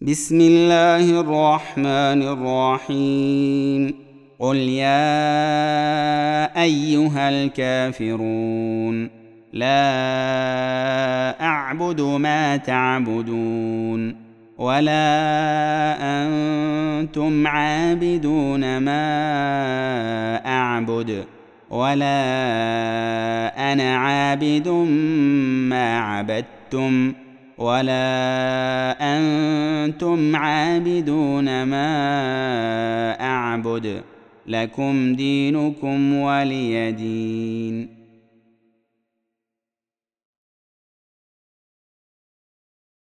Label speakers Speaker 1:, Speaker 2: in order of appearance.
Speaker 1: بسم الله الرحمن الرحيم. قل يا أيها الكافرون لا أعبد ما تعبدون ولا أنتم عابدون ما أعبد ولا أنا عابد ما عبدتم ولا أنتم عابدون ما أعبد. لكم دينكم ولي دين.